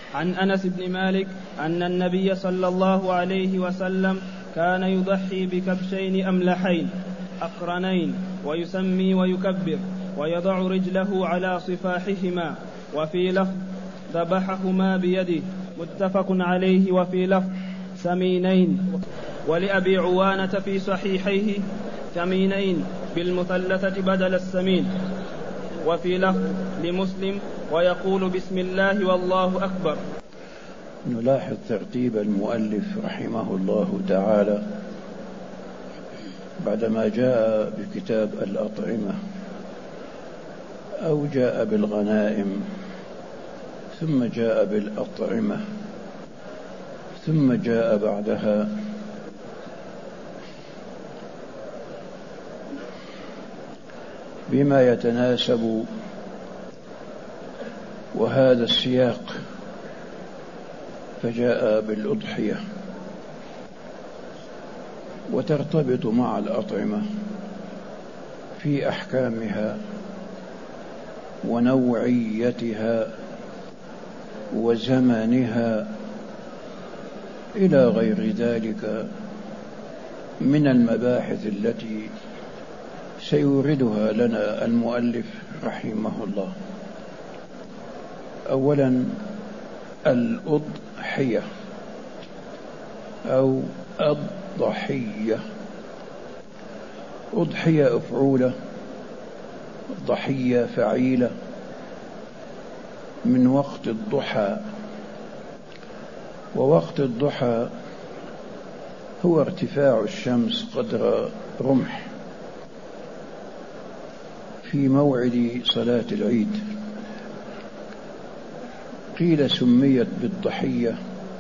عن أنس بن مالك أن النبي صلى الله عليه وسلم كان يضحي بكبشين أملحين أقرنين ويسمي ويكبر ويضع رجله على صفاحهما، وفي لفظ ذبحهما بيده، متفق عليه. وفي لفظ سمينين. ولأبي عوانة في صحيحيه ثمينين بالمثلثة بدل السمين. وفي لفظ لمسلم ويقول بسم الله والله أكبر. نلاحظ ترتيب المؤلف رحمه الله تعالى بعدما جاء بكتاب الأطعمة أو جاء بالغنائم ثم جاء بالأطعمة ثم جاء بعدها بما يتناسب، وهذا السياق، فجاء بالأضحية وترتبط مع الأطعمة في أحكامها ونوعيتها وزمانها إلى غير ذلك من المباحث التي سيوردها لنا المؤلف رحمه الله. أولا الأضحية أو الضحية. أضحية أفعولة، ضحية فعيلة، من وقت الضحى. ووقت الضحى هو ارتفاع الشمس قدر رمح في موعد صلاة العيد. قيل سميت بالضحية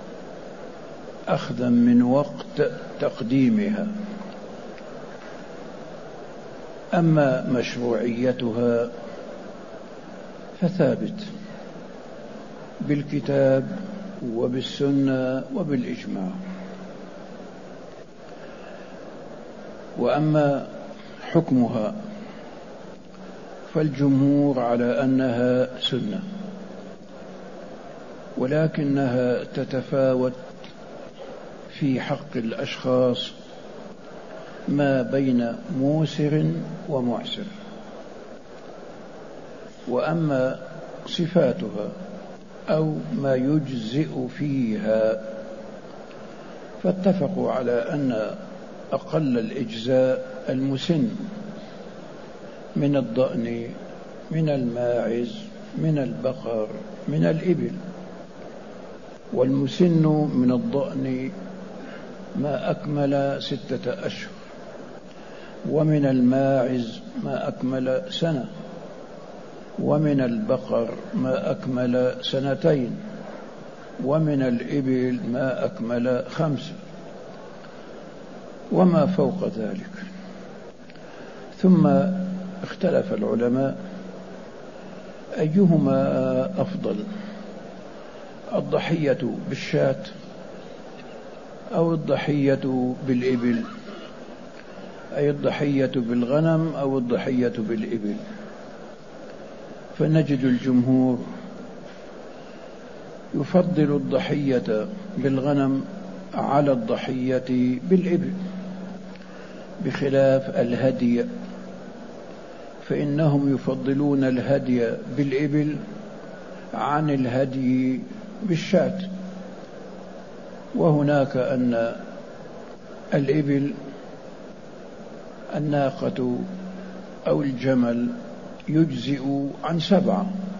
أخذا من وقت تقديمها. أما مشروعيتها فثابت بالكتاب وبالسنة وبالإجماع. وأما حكمها فالجمهور على أنها سنة، ولكنها تتفاوت في حق الأشخاص ما بين موسر ومعسر. وأما صفاتها أو ما يجزئ فيها فاتفقوا على أن أقل الإجزاء المسن من الضأن، من الماعز، من البقر، من الإبل. والمسن من الضأن ما أكمل 6 أشهر، ومن الماعز ما أكمل سنة، ومن البقر ما أكمل 2 سنين، ومن الإبل ما أكمل 5، وما فوق ذلك. ثم اختلف العلماء أيهما أفضل، الضحية بالشاة أو الضحية بالإبل، أي الضحية بالغنم أو الضحية بالإبل. فنجد الجمهور يفضل الضحية بالغنم على الضحية بالإبل، بخلاف الهدي، فإنهم يفضلون الهدي بالإبل عن الهدي بالشاة. وهناك أن الإبل الناقة أو الجمل يجزئ عن 7،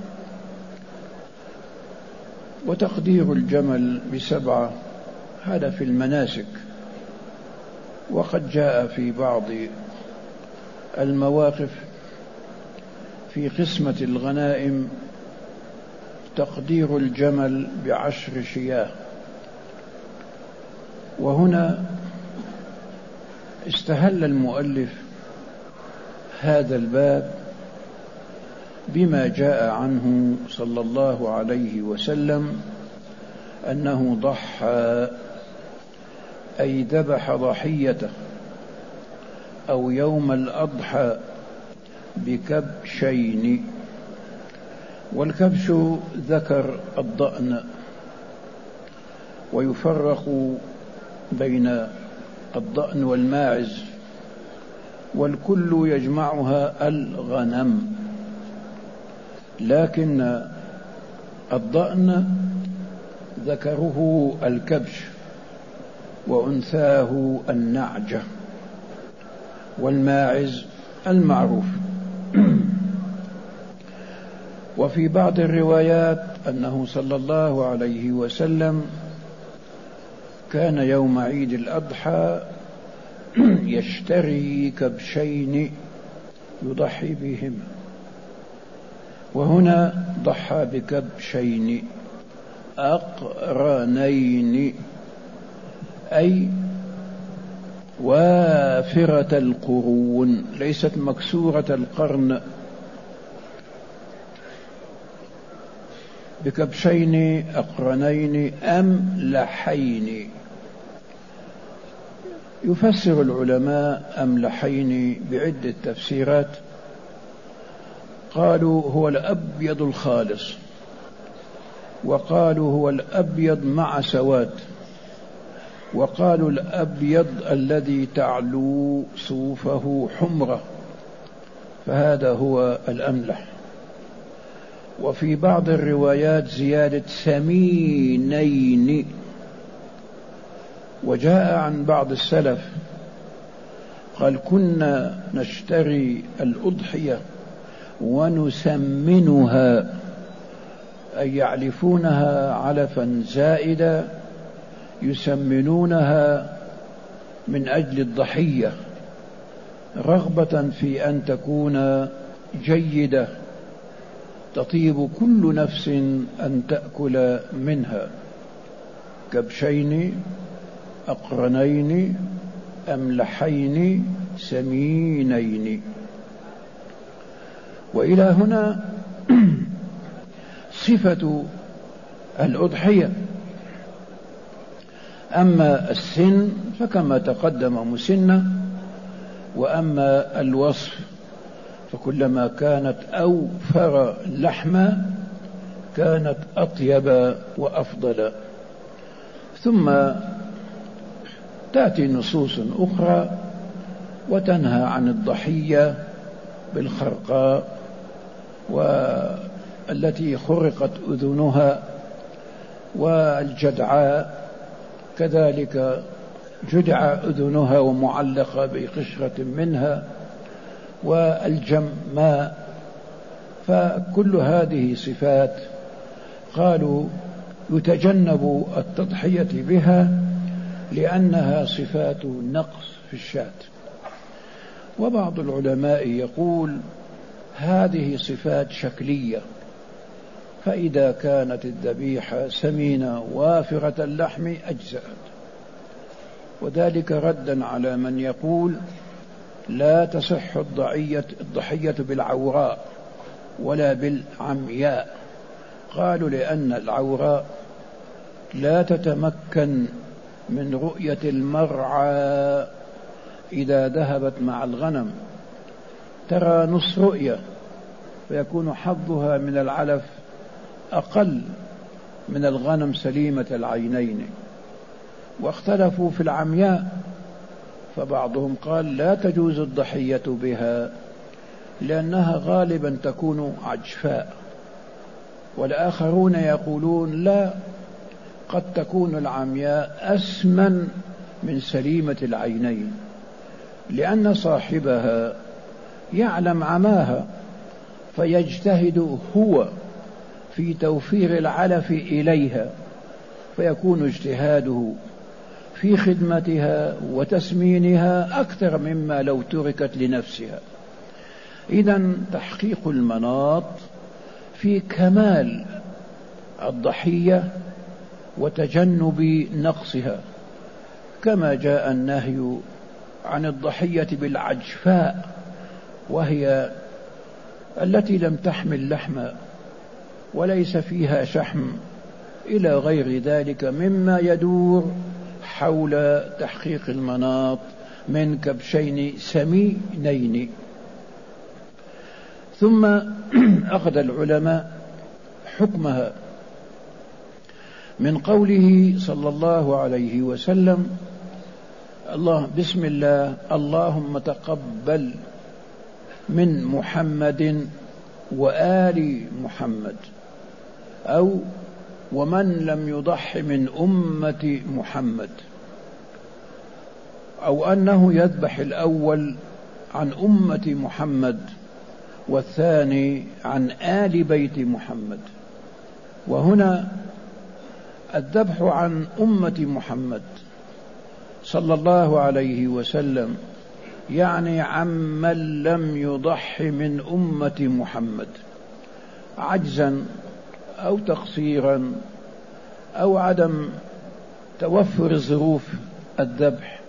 وتقدير الجمل ب7 هذا في المناسك. وقد جاء في بعض المواقف في قسمة الغنائم تقدير الجمل ب10 شياه. وهنا استهل المؤلف هذا الباب بما جاء عنه صلى الله عليه وسلم أنه ضحى، أي ذبح ضحيته أو يوم الأضحى بكبشين. والكبش ذكر الضأن ويفرق بين الضأن والماعز، والكل يجمعها الغنم، لكن الضأن ذكره الكبش وأنثاه النعجة، والماعز المعروف. وفي بعض الروايات أنه صلى الله عليه وسلم كان يوم عيد الأضحى يشتري كبشين يضحي بهما، وهنا ضحى بكبشين أقرنين، أي وافرة القرون، ليست مكسورة القرن، بكبشين أقرنين أملحين. يفسر العلماء أملحين بعدة تفسيرات، قالوا هو الأبيض الخالص، وقالوا هو الأبيض مع سواد، وقالوا الأبيض الذي تعلو صوفه حمرة، فهذا هو الأملح. وفي بعض الروايات زيادة ثمينين. وجاء عن بعض السلف قال كنا نشتري الأضحية ونسمنها، أي يعلفونها علفا زائدا يسمنونها من أجل الضحية، رغبة في أن تكون جيدة تطيب كل نفس أن تأكل منها. كبشين أقرنين أملحين سمينين. وإلى هنا صفة الأضحية. أما السن فكما تقدم مسنة، وأما الوصف فكلما كانت أوفر لحما كانت أطيب وأفضل. ثم تأتي نصوص أخرى وتنهى عن الضحية بالخرقاء، والتي خرقت أذنها، والجدعاء كذلك جدع أذنها ومعلقة بقشرة منها، والجماء. فكل هذه صفات قالوا يتجنب التضحية بها لأنها صفات نقص في الشاة. وبعض العلماء يقول هذه صفات شكلية، فإذا كانت الذبيحة سمينة وافرة اللحم أجزأت، وذلك ردا على من يقول لا تصح الضحية بالعوراء ولا بالعمياء. قالوا لأن العوراء لا تتمكن من رؤية المرعى إذا ذهبت مع الغنم، ترى نص رؤية، فيكون حظها من العلف أقل من الغنم سليمة العينين. واختلفوا في العمياء، فبعضهم قال لا تجوز الضحية بها لأنها غالبا تكون عجفاء، والآخرون يقولون لا، قد تكون العمياء أسمن من سليمة العينين، لأن صاحبها يعلم عماها فيجتهد هو في توفير العلف إليها، فيكون اجتهاده في خدمتها وتسمينها أكثر مما لو تركت لنفسها. إذن تحقيق المناط في كمال الضحية وتجنب نقصها، كما جاء النهي عن الضحية بالعجفاء، وهي التي لم تحمل لحما وليس فيها شحم، إلى غير ذلك مما يدور حول تحقيق المناط من كبشين سمينين. ثم أخذ العلماء حكمها، من قوله صلى الله عليه وسلم: بسم الله اللهم تقبل من محمد وآل محمد، أو ومن لم يضح من أمة محمد، أو أنه يذبح الأول عن أمة محمد والثاني عن آل بيت محمد. وهنا الذبح عن أمة محمد صلى الله عليه وسلم يعني عمن لم يضح من أمة محمد عجزا أو تقصيرا أو عدم توفر ظروف الذبح.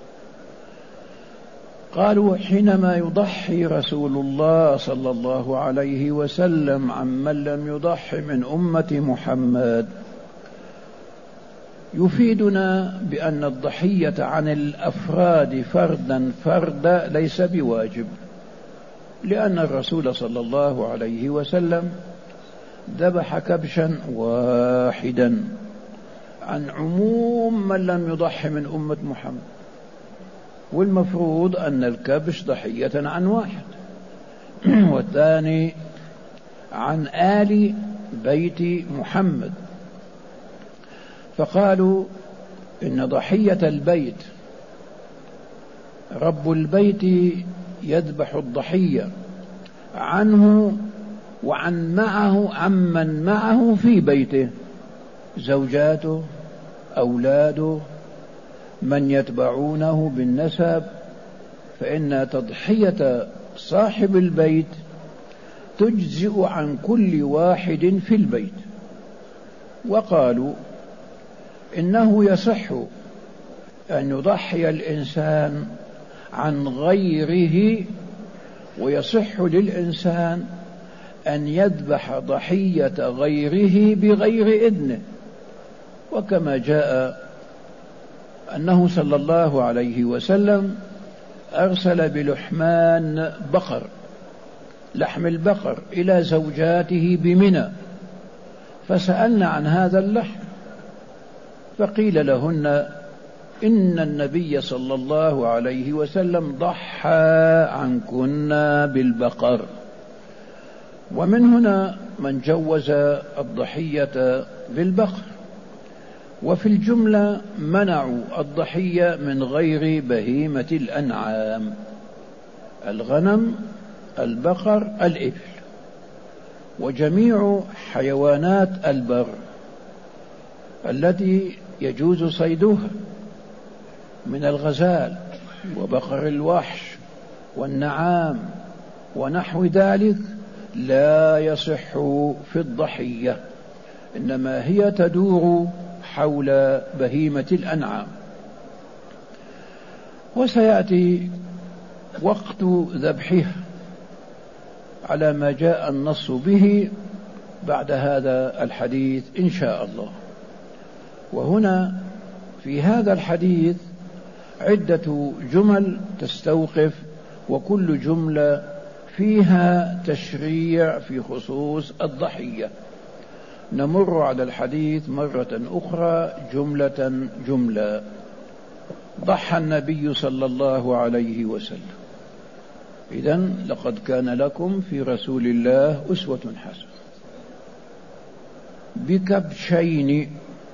قالوا: حينما يضحي رسول الله صلى الله عليه وسلم عمن لم يضح من أمة محمد، يفيدنا بأن الضحية عن الأفراد فردا ليس بواجب، لأن الرسول صلى الله عليه وسلم ذبح كبشا واحدا عن عموم من لم يضح من أمة محمد، والمفروض أن الكبش ضحية عن واحد والثاني عن آل بيت محمد. فقالوا إن ضحية البيت رب البيت يذبح الضحية عنه وعن عمن معه في بيته، زوجاته، أولاده، من يتبعونه بالنسب، فإن تضحية صاحب البيت تجزئ عن كل واحد في البيت. وقالوا إنه يصح أن يضحي الإنسان عن غيره، ويصح للإنسان أن يذبح ضحية غيره بغير إذنه، وكما جاء أنه صلى الله عليه وسلم أرسل بلحمان بقر، لحم البقر، إلى زوجاته بمنى، فسألنا عن هذا اللحم فقيل لهن إن النبي صلى الله عليه وسلم ضحى عنكن بالبقر. ومن هنا من جوز الضحية بالبقر. وفي الجملة منعوا الضحية من غير بهيمة الأنعام: الغنم، البقر، الإبل، وجميع حيوانات البر التي يجوز صيدها من الغزال وبقر الوحش والنعام ونحو ذلك لا يصح في الضحية، إنما هي تدور حول بهيمة الأنعام. وسيأتي وقت ذبحها على ما جاء النص به بعد هذا الحديث إن شاء الله. وهنا في هذا الحديث عدة جمل تستوقف، وكل جملة فيها تشريع في خصوص الضحية. نمر على الحديث مرة أخرى جملة جملة. ضحى النبي صلى الله عليه وسلم. إذن لقد كان لكم في رسول الله أسوة حسنة بكبشين.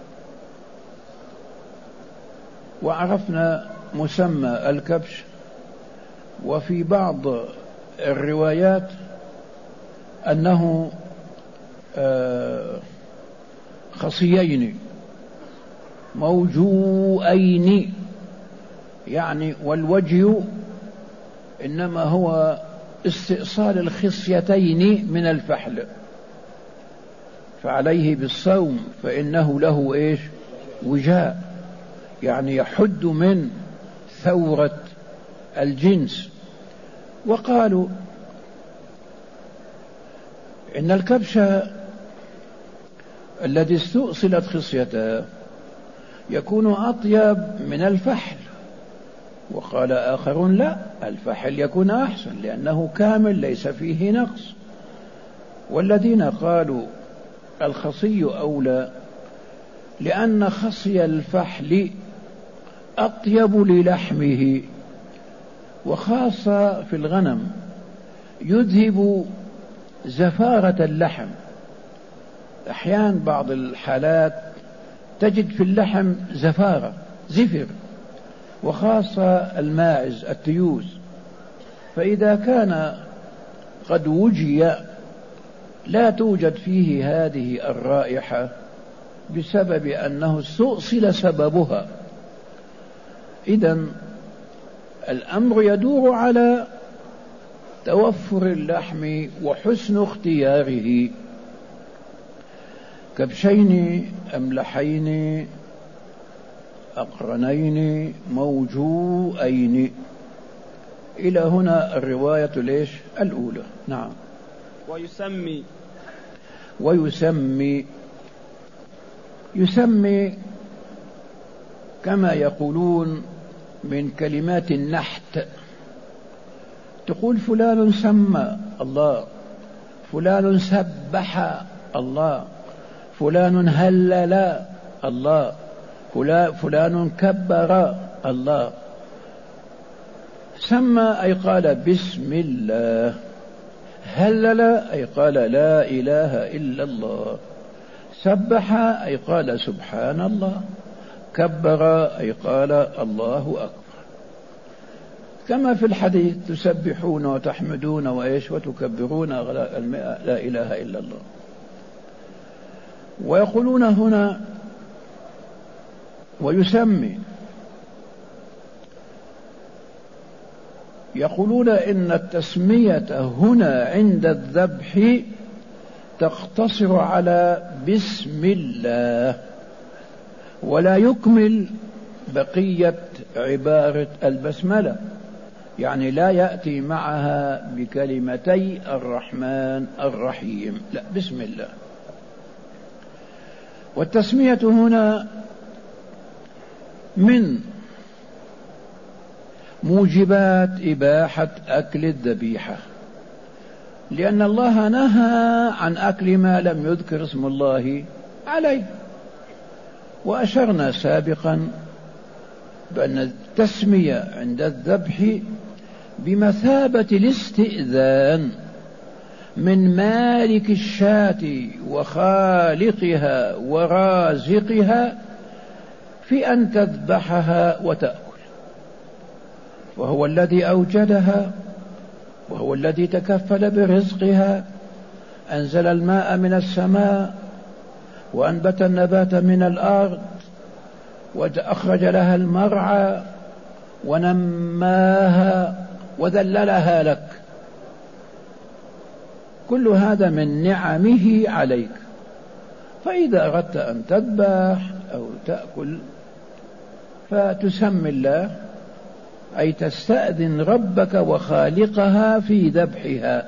وعرفنا مسمى الكبش، وفي بعض الروايات أنه خصيين موجوئين، يعني والوجه إنما هو استئصال الخصيتين من الفحل، فعليه بالصوم فإنه له إيش؟ وجاء، يعني يحد من ثورة الجنس. وقالوا إن الكبش الذي استؤصلت خصيته يكون أطيب من الفحل. وقال آخرون لا، الفحل يكون أحسن لأنه كامل ليس فيه نقص. والذين قالوا الخصي أولى لأن خصي الفحل أطيب للحمه، وخاصة في الغنم يذهب زفارة اللحم. أحيانا بعض الحالات تجد في اللحم زفارة، زفر، وخاصة الماعز التيوس، فإذا كان قد وجي لا توجد فيه هذه الرائحة بسبب أنه استؤصل سببها. إذن الأمر يدور على توفر اللحم وحسن اختياره. كبشين أملحين أقرنين موجوئين. إلى هنا الرواية ليش الأولى. نعم. يسمي كما يقولون من كلمات النحت، تقول فلان سمى الله، فلان سبح الله، فلان هلل الله، فلان كبر الله. سمى أي قال بسم الله، هلل أي قال لا إله إلا الله، سبح أي قال سبحان الله، كبر أي قال الله أكبر. كما في الحديث تسبحون وتحمدون وإيش وتكبرون لا إله إلا الله. ويقولون هنا ويسمي، يقولون إن التسمية هنا عند الذبح تقتصر على بسم الله، ولا يكمل بقية عبارة البسملة، يعني لا يأتي معها بكلمتي الرحمن الرحيم، لا، بسم الله. والتسمية هنا من موجبات إباحة أكل الذبيحة، لأن الله نهى عن أكل ما لم يذكر اسم الله عليه. وأشرنا سابقا بأن التسمية عند الذبح بمثابة الاستئذان من مالك الشاة وخالقها ورازقها في أن تذبحها وتأكل، وهو الذي أوجدها، وهو الذي تكفل برزقها، أنزل الماء من السماء وأنبت النبات من الأرض وأخرج لها المرعى ونماها وذللها لك. كل هذا من نعمه عليك. فإذا أردت أن تذبح أو تأكل فتسمي الله، أي تستأذن ربك وخالقها في ذبحها.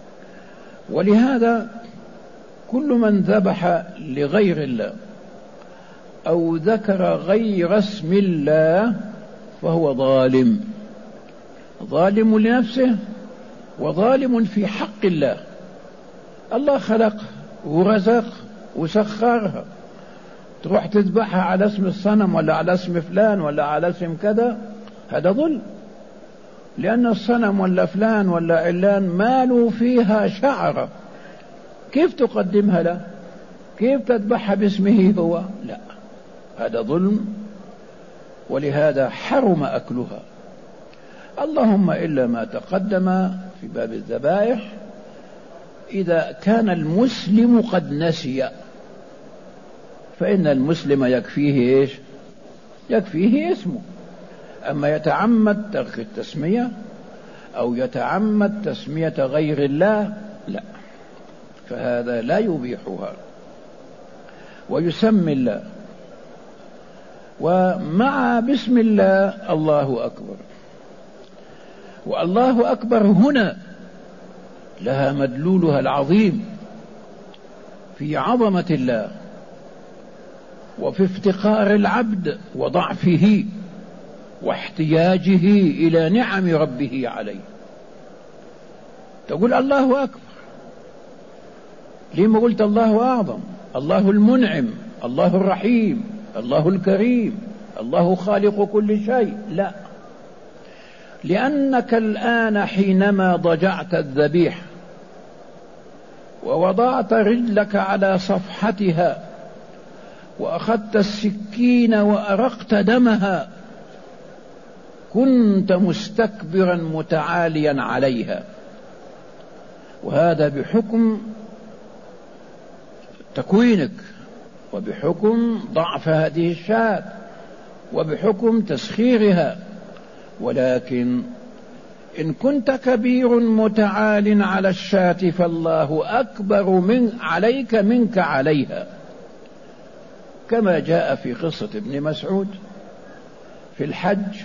ولهذا كل من ذبح لغير الله أو ذكر غير اسم الله فهو ظالم، ظالم لنفسه وظالم في حق الله. الله خلق ورزق وسخرها، تروح تذبحها على اسم الصنم ولا على اسم فلان ولا على اسم كذا، هذا ظلم، لأن الصنم ولا فلان ولا علان مالوا فيها شعرة، كيف تقدمها له؟ كيف تذبحها باسمه هو؟ لا، هذا ظلم، ولهذا حرم أكلها. اللهم إلا ما تقدم في باب الذبائح إذا كان المسلم قد نسي، فإن المسلم يكفيه إيش؟ يكفيه اسمه. أما يتعمد ترك التسمية أو يتعمد تسمية غير الله لا، فهذا لا يبيحها. ويسمي الله، ومع بسم الله الله أكبر. والله أكبر هنا لها مدلولها العظيم في عظمة الله وفي افتقار العبد وضعفه واحتياجه إلى نعم ربه عليه. تقول الله أكبر، لما قلت الله أعظم؟ الله المنعم، الله الرحيم، الله الكريم، الله خالق كل شيء، لا. لأنك الآن حينما ضجعت الذبيحة ووضعت رجلك على صفحتها وأخذت السكين وأرقت دمها، كنت مستكبرا متعاليا عليها، وهذا بحكم تكوينك، وبحكم ضعف هذه الشاة، وبحكم تسخيرها. ولكن إن كنت كبير متعال على الشاة فالله أكبر عليك منك عليها، كما جاء في قصة ابن مسعود في الحج.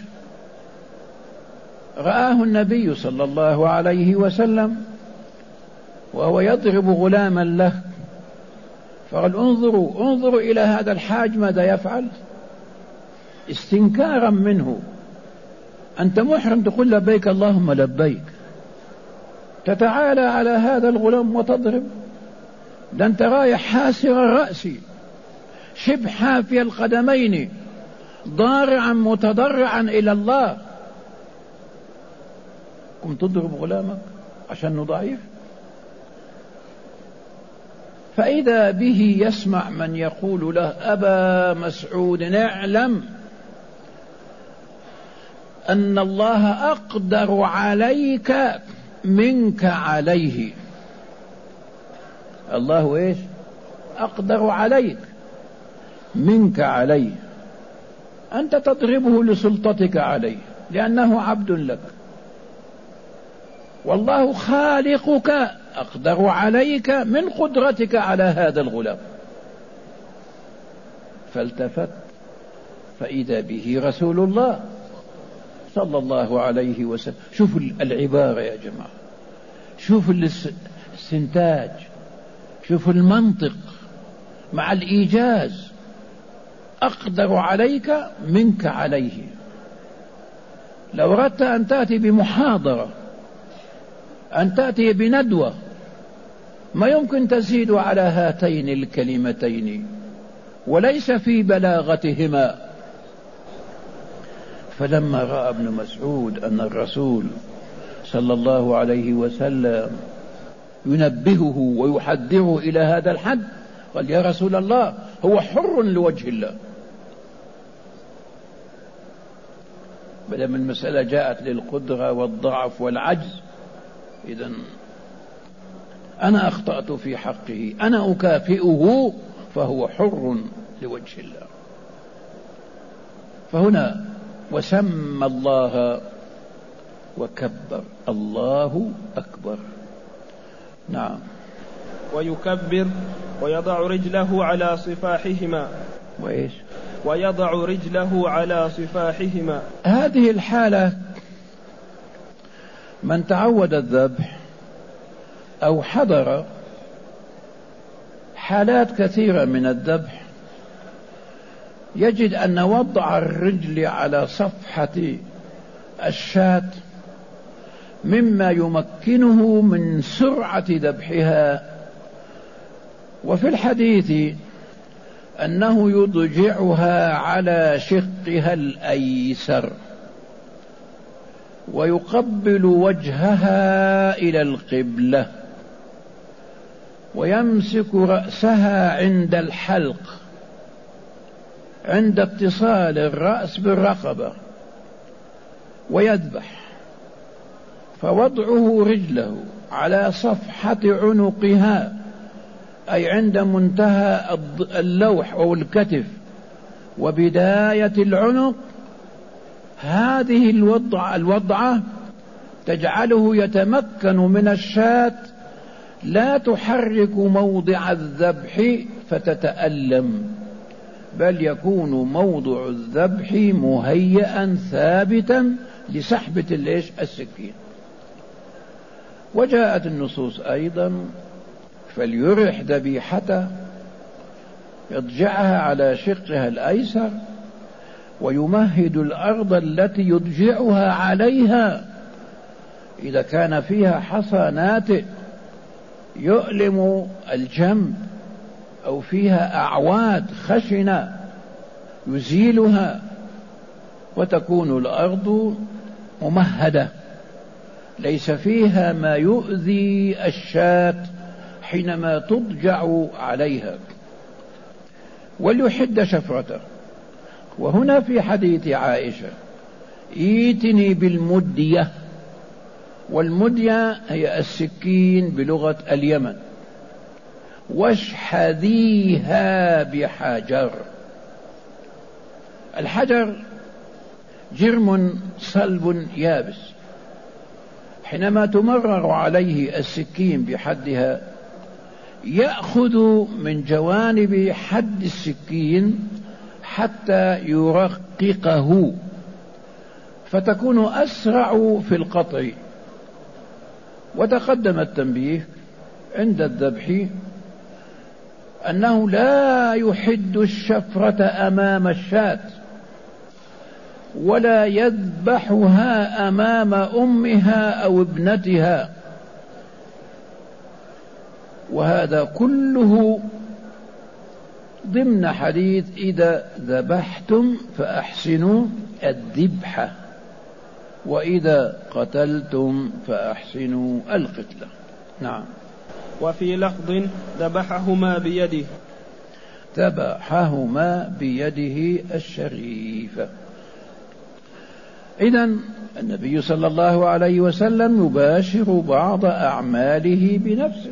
رآه النبي صلى الله عليه وسلم وهو يضرب غلاما له، فقال انظروا إلى هذا الحاج ماذا يفعل، استنكارا منه. أنت محرم تقول لبيك اللهم لبيك، تتعالى على هذا الغلام وتضرب، ده أنت رايح حاسر الرأس شبه حافي القدمين ضارعا متضرعا إلى الله، قم تضرب غلامك عشان ضعيف؟ فإذا به يسمع من يقول له أبا مسعود اعلم أن الله أقدر عليك منك عليه. الله إيش؟ أقدر عليك منك عليه، أنت تضربه لسلطتك عليه لأنه عبد لك، والله خالقك أقدر عليك من قدرتك على هذا الغلام. فالتفت فإذا به رسول الله صلى الله عليه وسلم. شوفوا العبارة يا جماعة، شوفوا الاستنتاج، شوفوا المنطق مع الإيجاز. أقدر عليك منك عليه. لو أردت أن تأتي بمحاضرة، أن تأتي بندوة، ما يمكن تزيد على هاتين الكلمتين، وليس في بلاغتهما. فلما رأى ابن مسعود أن الرسول صلى الله عليه وسلم ينبهه ويحذره إلى هذا الحد، قال يا رسول الله هو حر لوجه الله. بدل من المسألة جاءت للقدرة والضعف والعجز، إذن أنا أخطأت في حقه، أنا أكافئه، فهو حر لوجه الله. فهنا وسمى الله وكبر، الله أكبر. نعم. ويكبر ويضع رجله على صفاحهما. وإيش؟ ويضع رجله على صفاحهما. هذه الحالة من تعود الذبح أو حضر حالات كثيرة من الذبح يجد أن وضع الرجل على صفحة الشاة مما يمكنه من سرعة ذبحها. وفي الحديث أنه يضجعها على شقها الأيسر ويقبل وجهها إلى القبلة ويمسك رأسها عند الحلق عند اتصال الرأس بالرقبة ويذبح. فوضعه رجله على صفحة عنقها أي عند منتهى اللوح أو الكتف وبداية العنق، هذه الوضعة تجعله يتمكن من الشاة، لا تحرك موضع الذبح فتتألم، بل يكون موضع الذبح مهيئا ثابتا لسحبة السكين. وجاءت النصوص أيضا فليرح ذبيحته، يضجعها على شقها الأيسر ويمهد الأرض التي يضجعها عليها إذا كان فيها حصى ناتئ يؤلم الجنب أو فيها أعواد خشنة يزيلها، وتكون الأرض ممهدة ليس فيها ما يؤذي الشاة حينما تضجع عليها، وليحد شفرته. وهنا في حديث عائشة ائتني بالمدية، والمدية هي السكين بلغة اليمن، واشحذيها بحجر. الحجر جرم صلب يابس، حينما تمرر عليه السكين بحدها يأخذ من جوانب حد السكين حتى يرققه، فتكون أسرع في القطع. وتقدم التنبيه عند الذبح أنه لا يحد الشفرة أمام الشاة، ولا يذبحها أمام أمها أو ابنتها، وهذا كله ضمن حديث إذا ذبحتم فأحسنوا الذبحة، وإذا قتلتم فأحسنوا القتلة. نعم. وفي لفظ ذبحهما بيده، ذبحهما بيده الشريفة. إذن النبي صلى الله عليه وسلم يباشر بعض أعماله بنفسه،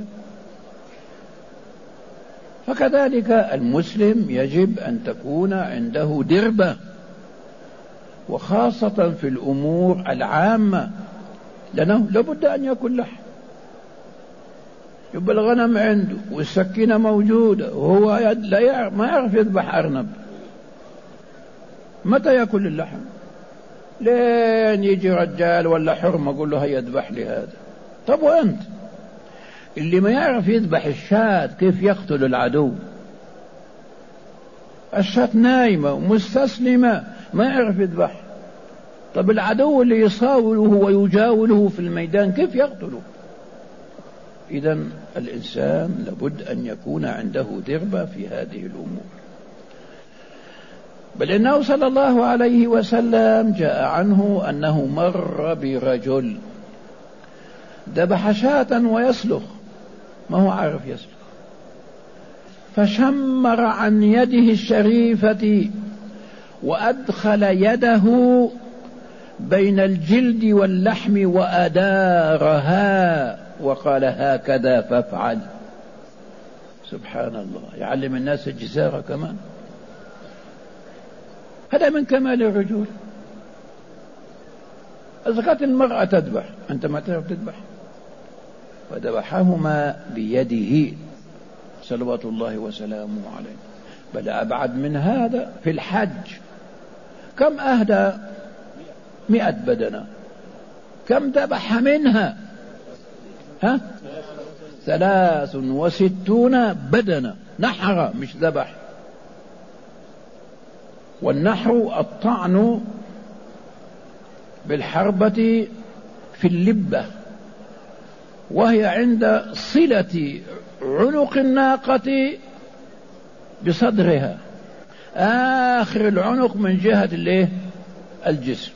فكذلك المسلم يجب أن تكون عنده دربة، وخاصة في الأمور العامة، لأنه لابد أن يكون لحم. يبقى الغنم عنده والسكينة موجودة وهو ما يعرف يذبح أرنب، متى يأكل اللحم؟ لين يجي رجال ولا حرمة يقول له هيا اذبح لي هذا. طب وأنت اللي ما يعرف يذبح الشاة كيف يقتل العدو؟ الشاة نايمة ومستسلمة ما يعرف يذبح، طب العدو اللي يصاوله ويجاوله في الميدان كيف يقتله؟ إذن الإنسان لابد أن يكون عنده دربة في هذه الأمور. بل إنه صلى الله عليه وسلم جاء عنه أنه مر برجل ذبح شاة ويسلخ، ما هو عارف يسلخ، فشمر عن يده الشريفة وأدخل يده بين الجلد واللحم وأدارها وقال هكذا فافعل. سبحان الله، يعلم الناس الجسارة كمان. هذا من كمال الرجول. إذا كانت المرأة تذبح أنت ما تعرف تذبح. وذبحهما بيده صلوات الله وسلامه عليه. بل أبعد من هذا في الحج، كم أهدى؟ 100 بدنة، كم ذبح منها؟ 63 بدنة، نحر مش ذبح. والنحر الطعن بالحربة في اللبة، وهي عند صلة عنق الناقة بصدرها، آخر العنق من جهة الجسم.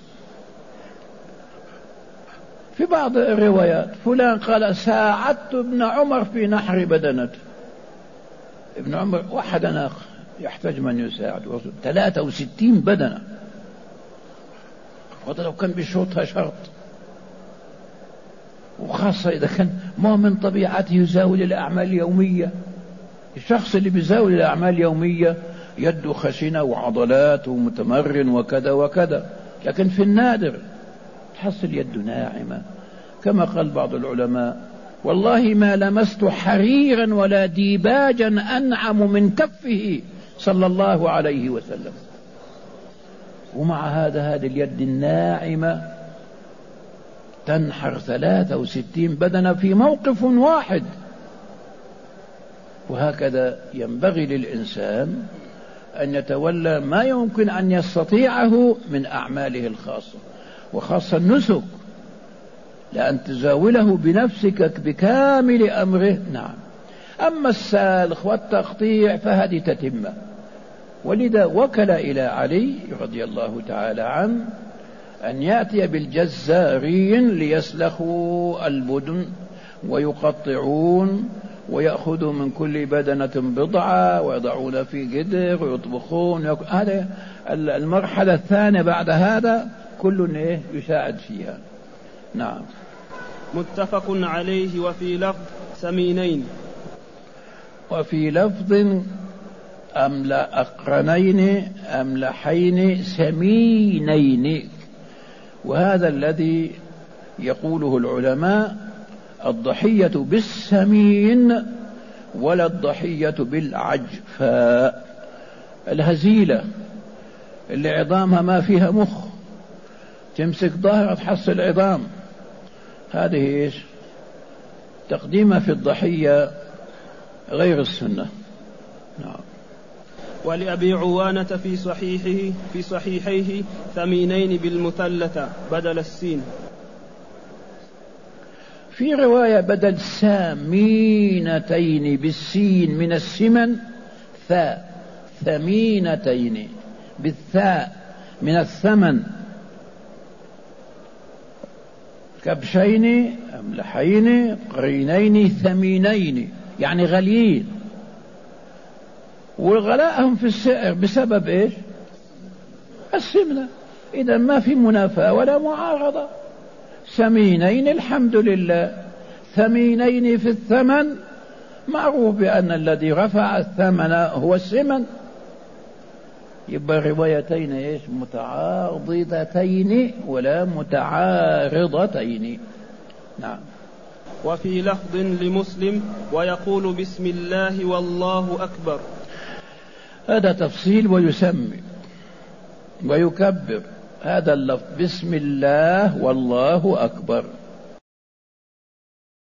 في بعض الروايات فلان قال ساعدت ابن عمر في نحر بدنته. ابن عمر واحد ناقة يحتاج من يساعد، 63 بدنة، وهذا لو كان بشوطها شرط، وخاصة إذا كان ما من طبيعته يزاول الأعمال اليومية. الشخص اللي بيزاول الأعمال اليومية يده خشنة وعضلات ومتمرن وكذا وكذا، لكن في النادر تحصل يده ناعمة. كما قال بعض العلماء والله ما لمست حريرا ولا ديباجا أنعم من كفه صلى الله عليه وسلم. ومع هذه اليد الناعمة تنحر 63 بدنة في موقف واحد. وهكذا ينبغي للإنسان أن يتولى ما يمكن أن يستطيعه من أعماله الخاصة، وخاصة النسك، لأن تزاوله بنفسك بكامل أمره. نعم. أما السالخ والتقطيع فهذه تتمة. ولذا وكل إلى علي رضي الله تعالى عنه أن يأتي بالجزارين ليسلخوا البدن ويقطعون ويأخذوا من كل بدنة بضعة ويضعون في قدر ويطبخون. هذا المرحلة الثانية بعد هذا كل يساعد فيها. نعم. متفق عليه. وفي لفظ سمينين، وفي لفظ أقرنين أملحين سمينين. وهذا الذي يقوله العلماء: الضحية بالسمين ولا الضحية بالعجفاء. الهزيلة اللي عظامها ما فيها مخ، تمسك ظهرها تحصل عظام، هذه ايش؟ تقديمها في الضحية غير السنة. نعم. ولأبي عوانة في صحيحيه ثمينين بالمثلثة بدل السين. في رواية بدل سامينتين بالسين من السمن ثمينتين بالثاء من الثمن. كبشين أملحين قرينين ثمينين، يعني غاليين، والغلاءهم في السعر بسبب ايش؟ السمنة. إذا ما في منافاة ولا معارضة. سمينين الحمد لله، ثمينين في الثمن، معروف بأن الذي رفع الثمن هو السمن. يبقى الروايتين ايش؟ متعاضدتين ولا متعارضتين. نعم. وفي لفظ لمسلم: ويقول بسم الله والله أكبر. هذا تفصيل. ويسمي ويكبر. هذا اللفظ بسم الله والله أكبر.